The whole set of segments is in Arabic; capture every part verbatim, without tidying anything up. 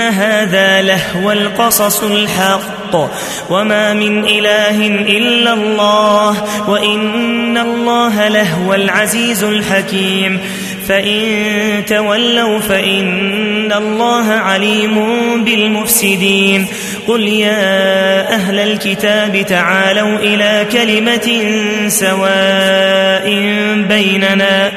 هذا لهو القصص الحق وما من إله إلا الله وإن الله لهو العزيز الحكيم فإن تولوا فإن الله عليم بالمفسدين قل يا أهل الكتاب تعالوا إلى كلمة سواء بيننا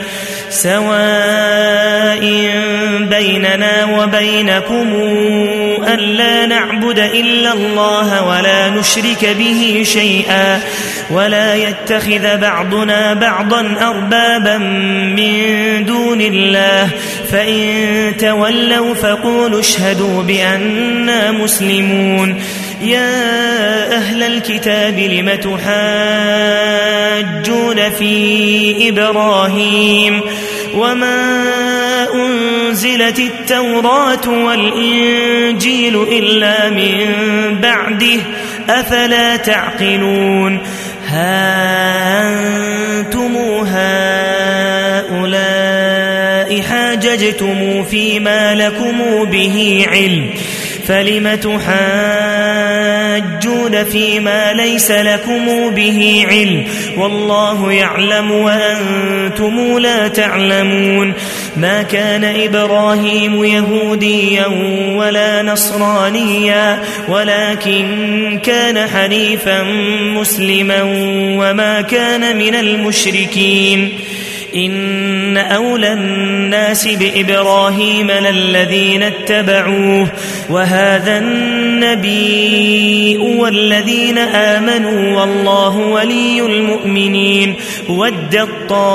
سواء بيننا وبينكم ألا نعبد إلا الله ولا نشرك به شيئا ولا يتخذ بعضنا بعضا أربابا من دون الله فإن تولوا فقولوا اشهدوا بأننا مسلمون يا أهل الكتاب لم تحاجون في إبراهيم وما أنزلت التوراة والإنجيل إلا من بعده أفلا تعقلون ها أنتم هؤلاء حاججتم فيما لكم به علم فلم تحاجون فيما ليس لكم به علم والله يعلم وأنتم لا تعلمون ما كان إبراهيم يهوديا ولا نصرانيا ولكن كان حنيفا مسلما وما كان من المشركين إن أولى الناس بإبراهيم للذين اتبعوه وهذا النبي والذين آمنوا والله ولي المؤمنين ودت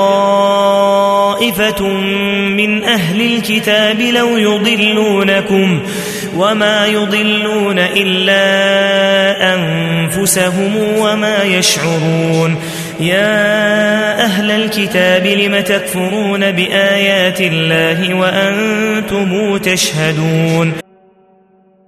طائفة من أهل الكتاب لو يضلونكم وما يضلون إلا أنفسهم وما يشعرون يا أهل الكتاب لم تكفرون بآيات الله وأنتم تشهدون